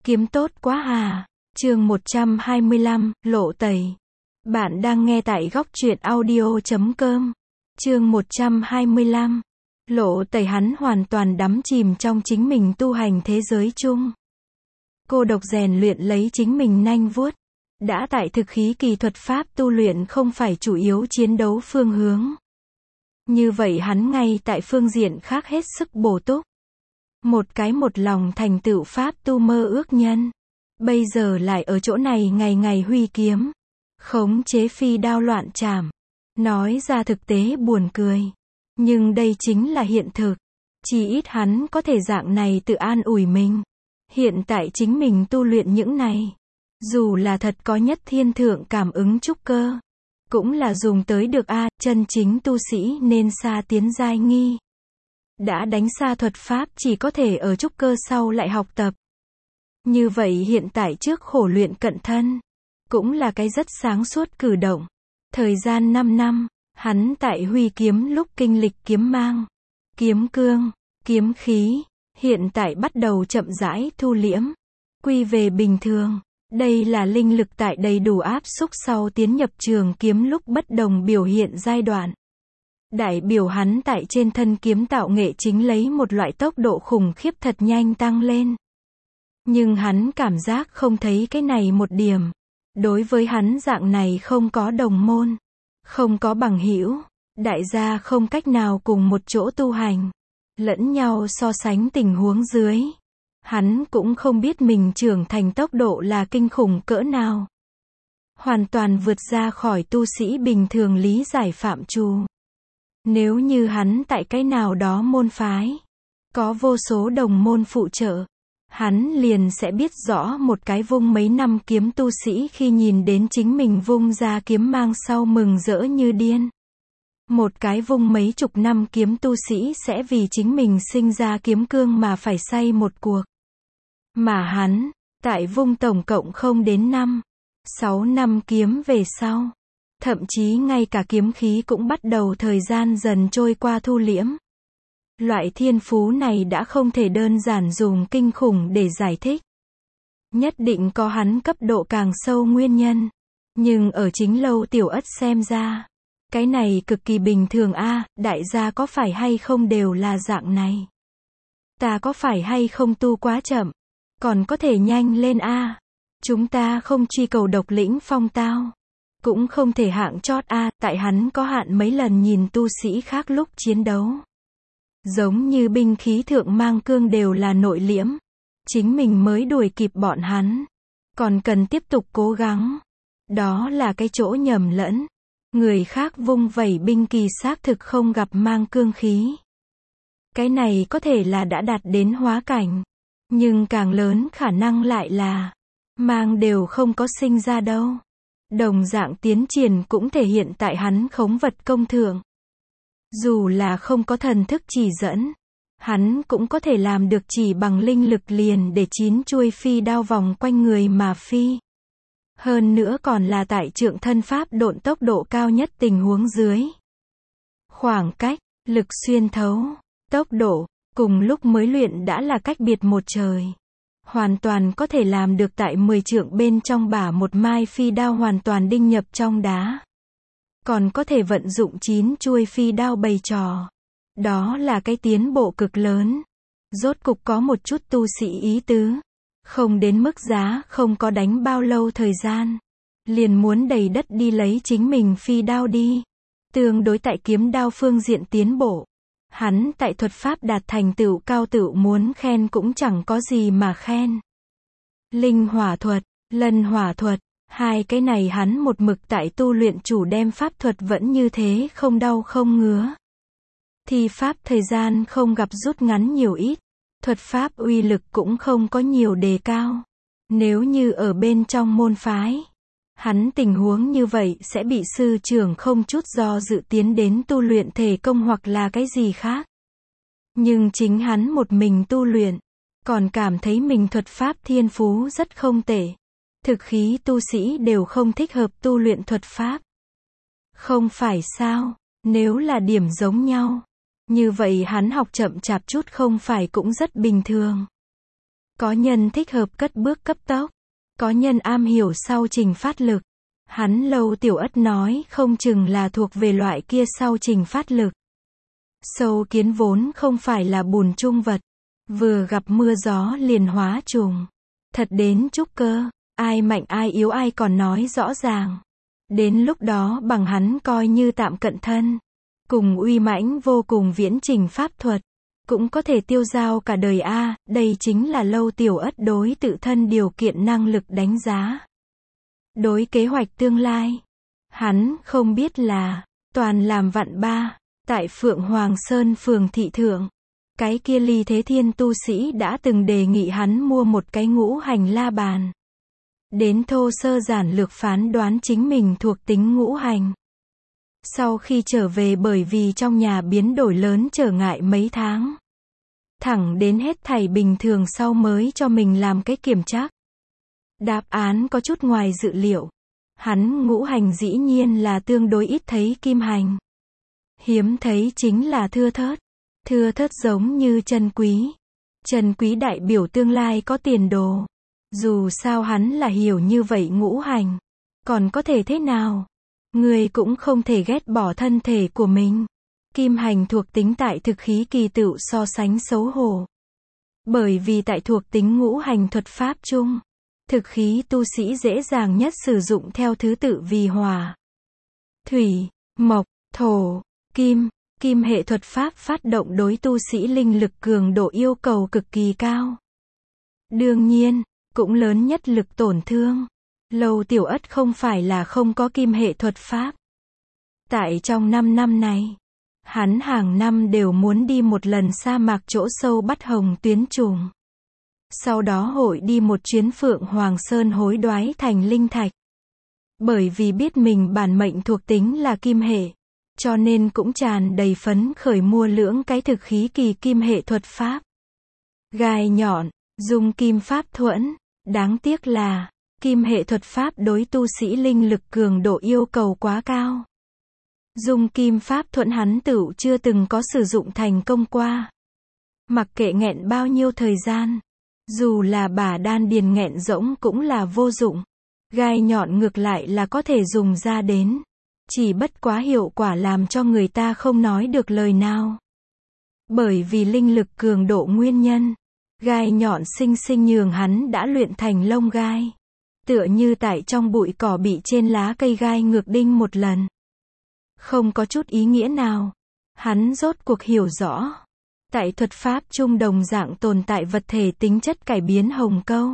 Kiếm tốt quá à. Chương 125, Lộ Tẩy. Bạn đang nghe tại góc truyện audio.com. Chương 125. Lộ Tẩy. Hắn hoàn toàn đắm chìm trong chính mình tu hành thế giới chung. Cô độc rèn luyện lấy chính mình nanh vuốt. Đã tại thực khí kỳ thuật pháp tu luyện không phải chủ yếu chiến đấu phương hướng. Như vậy hắn ngay tại phương diện khác hết sức bổ túc. Một lòng thành tựu pháp tu mơ ước nhân. Bây giờ lại ở chỗ này ngày ngày huy kiếm. Khống chế phi đao loạn trảm. Nói ra thực tế buồn cười. Nhưng đây chính là hiện thực. Chỉ ít hắn có thể dạng này tự an ủi mình. Hiện tại chính mình tu luyện những này. Dù là thật có nhất thiên thượng cảm ứng trúc cơ. Cũng là dùng tới được chân chính tu sĩ nên xa tiến giai nghi. Đã đánh xa thuật pháp chỉ có thể ở trúc cơ sau lại học tập. Như vậy hiện tại trước khổ luyện cận thân. Cũng là cái rất sáng suốt cử động. Thời gian 5 năm, hắn tại huy kiếm lúc kinh lịch kiếm mang, kiếm cương, kiếm khí. Hiện tại bắt đầu chậm rãi thu liễm. Quy về bình thường. Đây là linh lực tại đầy đủ áp xúc sau tiến nhập trường kiếm lúc bất đồng biểu hiện giai đoạn. Đại biểu hắn tại trên thân kiếm tạo nghệ chính lấy một loại tốc độ khủng khiếp thật nhanh tăng lên. Nhưng hắn cảm giác không thấy cái này một điểm. Đối với hắn dạng này không có đồng môn, không có bằng hữu, đại gia không cách nào cùng một chỗ tu hành, lẫn nhau so sánh tình huống dưới. Hắn cũng không biết mình trưởng thành tốc độ là kinh khủng cỡ nào. Hoàn toàn vượt ra khỏi tu sĩ bình thường lý giải phạm trù. Nếu như hắn tại cái nào đó môn phái, có vô số đồng môn phụ trợ, hắn liền sẽ biết rõ một cái vung mấy năm kiếm tu sĩ khi nhìn đến chính mình vung ra kiếm mang sau mừng rỡ như điên. Một cái vung mấy chục năm kiếm tu sĩ sẽ vì chính mình sinh ra kiếm cương mà phải say một cuộc. Mà hắn, tại vung tổng cộng không đến 6 năm kiếm về sau. Thậm chí ngay cả kiếm khí cũng bắt đầu thời gian dần trôi qua thu liễm. Loại thiên phú này đã không thể đơn giản dùng kinh khủng để giải thích. Nhất định có hắn cấp độ càng sâu nguyên nhân. Nhưng ở chính Lâu Tiểu Ất xem ra, cái này cực kỳ bình thường đại gia có phải hay không đều là dạng này. Ta có phải hay không tu quá chậm, còn có thể nhanh lên Chúng ta không truy cầu độc lĩnh phong tao, cũng không thể hạng chót tại hắn có hạn mấy lần nhìn tu sĩ khác lúc chiến đấu. Giống như binh khí thượng mang cương đều là nội liễm. Chính mình mới đuổi kịp bọn hắn. Còn cần tiếp tục cố gắng. Đó là cái chỗ nhầm lẫn. Người khác vung vẩy binh kỳ xác thực không gặp mang cương khí. Cái này có thể là đã đạt đến hóa cảnh. Nhưng càng lớn khả năng lại là mang đều không có sinh ra đâu. Đồng dạng tiến triển cũng thể hiện tại hắn khống vật công thượng. Dù là không có thần thức chỉ dẫn, hắn cũng có thể làm được chỉ bằng linh lực liền để 9 chuôi phi đao vòng quanh người mà phi. Hơn nữa còn là tại trượng thân pháp độn tốc độ cao nhất tình huống dưới. Khoảng cách, lực xuyên thấu, tốc độ, cùng lúc mới luyện đã là cách biệt một trời. Hoàn toàn có thể làm được tại 10 trượng bên trong bả một mai phi đao hoàn toàn đinh nhập trong đá. Còn có thể vận dụng 9 chuôi phi đao bày trò. Đó là cái tiến bộ cực lớn. Rốt cục có một chút tu sĩ ý tứ. Không đến mức giá không có đánh bao lâu thời gian. Liền muốn đầy đất đi lấy chính mình phi đao đi. Tương đối tại kiếm đao phương diện tiến bộ. Hắn tại thuật pháp đạt thành tựu cao tựu muốn khen cũng chẳng có gì mà khen. Linh hỏa thuật, lân hỏa thuật. Hai cái này hắn một mực tại tu luyện chủ đem pháp thuật vẫn như thế không đau không ngứa. Thi pháp thời gian không gặp rút ngắn nhiều ít. Thuật pháp uy lực cũng không có nhiều đề cao. Nếu như ở bên trong môn phái, hắn tình huống như vậy sẽ bị sư trưởng không chút do dự tiến đến tu luyện thể công hoặc là cái gì khác. Nhưng chính hắn một mình tu luyện, còn cảm thấy mình thuật pháp thiên phú rất không tệ. Thực khí tu sĩ đều không thích hợp tu luyện thuật pháp. Không phải sao, nếu là điểm giống nhau, như vậy hắn học chậm chạp chút không phải cũng rất bình thường. Có nhân thích hợp cất bước cấp tốc, có nhân am hiểu sau trình phát lực. Hắn Lâu Tiểu Ất nói không chừng là thuộc về loại kia sau trình phát lực. Sâu kiến vốn không phải là bùn chung vật, vừa gặp mưa gió liền hóa trùng. Thật đến trúc cơ, ai mạnh ai yếu ai còn nói rõ ràng. Đến lúc đó bằng hắn coi như tạm cận thân, cùng uy mãnh vô cùng viễn trình pháp thuật, cũng có thể tiêu dao cả đời a. Đây chính là Lâu Tiểu Ất đối tự thân điều kiện năng lực đánh giá. Đối kế hoạch tương lai, hắn không biết là toàn làm vạn ba. Tại Phượng Hoàng Sơn phường thị thượng, cái kia Ly Thế Thiên tu sĩ đã từng đề nghị hắn mua một cái ngũ hành la bàn. Đến thô sơ giản lược phán đoán chính mình thuộc tính ngũ hành. Sau khi trở về bởi vì trong nhà biến đổi lớn trở ngại mấy tháng. Thẳng đến hết thảy bình thường sau mới cho mình làm cái kiểm tra. Đáp án có chút ngoài dự liệu. Hắn ngũ hành dĩ nhiên là tương đối ít thấy kim hành. Hiếm thấy chính là thưa thớt. Thưa thớt giống như chân quý. Chân quý đại biểu tương lai có tiền đồ. Dù sao hắn là hiểu như vậy ngũ hành. Còn có thể thế nào? Người cũng không thể ghét bỏ thân thể của mình. Kim hành thuộc tính tại thực khí kỳ tựu so sánh xấu hổ. Bởi vì tại thuộc tính ngũ hành thuật pháp chung, thực khí tu sĩ dễ dàng nhất sử dụng theo thứ tự vì hỏa, thủy, mộc, thổ, kim. Kim hệ thuật pháp phát động đối tu sĩ linh lực cường độ yêu cầu cực kỳ cao. Đương nhiên, cũng lớn nhất lực tổn thương. Lâu Tiểu Ất không phải là không có kim hệ thuật pháp. Tại trong 5 năm này, hắn hàng năm đều muốn đi một lần sa mạc chỗ sâu bắt hồng tuyến trùng. Sau đó hội đi một chuyến Phượng Hoàng Sơn hối đoái thành linh thạch. Bởi vì biết mình bản mệnh thuộc tính là kim hệ, cho nên cũng tràn đầy phấn khởi mua lưỡng cái thực khí kỳ kim hệ thuật pháp. Gai nhọn, dung kim pháp thuẫn. Đáng tiếc là, kim hệ thuật pháp đối tu sĩ linh lực cường độ yêu cầu quá cao. Dung kim pháp thuẫn hắn tựu chưa từng có sử dụng thành công qua. Mặc kệ nghẹn bao nhiêu thời gian, dù là bả đan điền nghẹn rỗng cũng là vô dụng. Gai nhọn ngược lại là có thể dùng ra đến. Chỉ bất quá hiệu quả làm cho người ta không nói được lời nào. Bởi vì linh lực cường độ nguyên nhân, gai nhọn sinh sinh nhường hắn đã luyện thành lông gai. Tựa như tại trong bụi cỏ bị trên lá cây gai ngược đinh một lần. Không có chút ý nghĩa nào. Hắn rốt cuộc hiểu rõ. Tại thuật pháp chung đồng dạng tồn tại vật thể tính chất cải biến hồng câu.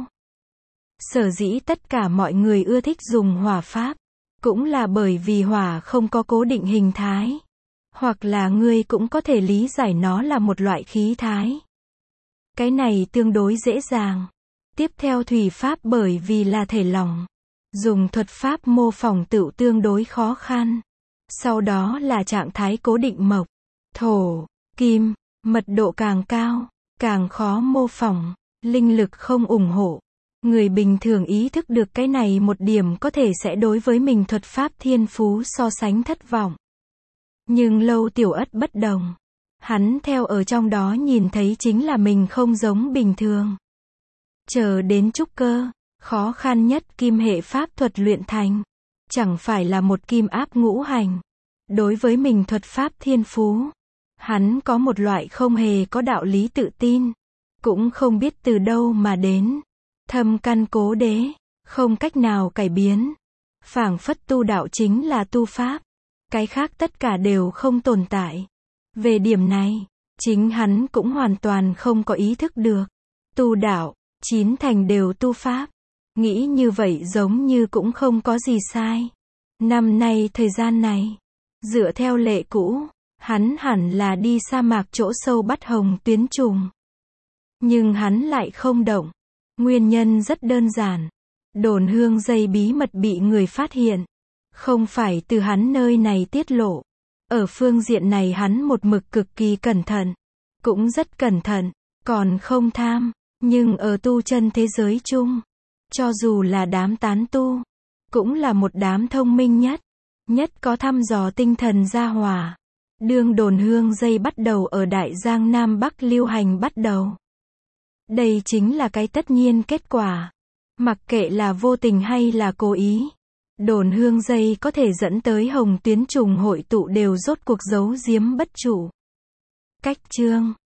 Sở dĩ tất cả mọi người ưa thích dùng hỏa pháp, cũng là bởi vì hỏa không có cố định hình thái. Hoặc là ngươi cũng có thể lý giải nó là một loại khí thái. Cái này tương đối dễ dàng. Tiếp theo thủy pháp bởi vì là thể lỏng. Dùng thuật pháp mô phỏng tựu tương đối khó khăn. Sau đó là trạng thái cố định mộc, thổ, kim. Mật độ càng cao, càng khó mô phỏng. Linh lực không ủng hộ. Người bình thường ý thức được cái này một điểm có thể sẽ đối với mình thuật pháp thiên phú so sánh thất vọng. Nhưng Lâu Tiểu Ất bất đồng. Hắn theo ở trong đó nhìn thấy chính là mình không giống bình thường. Chờ đến trúc cơ, khó khăn nhất kim hệ pháp thuật luyện thành. Chẳng phải là một kim áp ngũ hành. Đối với mình thuật pháp thiên phú, hắn có một loại không hề có đạo lý tự tin. Cũng không biết từ đâu mà đến. Thâm căn cố đế, không cách nào cải biến. Phảng phất tu đạo chính là tu pháp. Cái khác tất cả đều không tồn tại. Về điểm này, chính hắn cũng hoàn toàn không có ý thức được. Tu đạo, 9 thành đều tu pháp. Nghĩ như vậy giống như cũng không có gì sai. Năm nay thời gian này, dựa theo lệ cũ, hắn hẳn là đi sa mạc chỗ sâu bắt hồng tuyến trùng. Nhưng hắn lại không động. Nguyên nhân rất đơn giản. Đồn hương dây bí mật bị người phát hiện. Không phải từ hắn nơi này tiết lộ. Ở phương diện này hắn một mực cực kỳ cẩn thận. Cũng rất cẩn thận. Còn không tham. Nhưng ở tu chân thế giới chung, cho dù là đám tán tu, cũng là một đám thông minh nhất. Nhất có thăm dò tinh thần gia hỏa. Đương đồn hương dây bắt đầu ở Đại Giang Nam Bắc lưu hành bắt đầu. Đây chính là cái tất nhiên kết quả. Mặc kệ là vô tình hay là cố ý. Đồn hương dây có thể dẫn tới hồng tuyến trùng hội tụ đều rốt cuộc giấu giếm bất chủ. Cách chương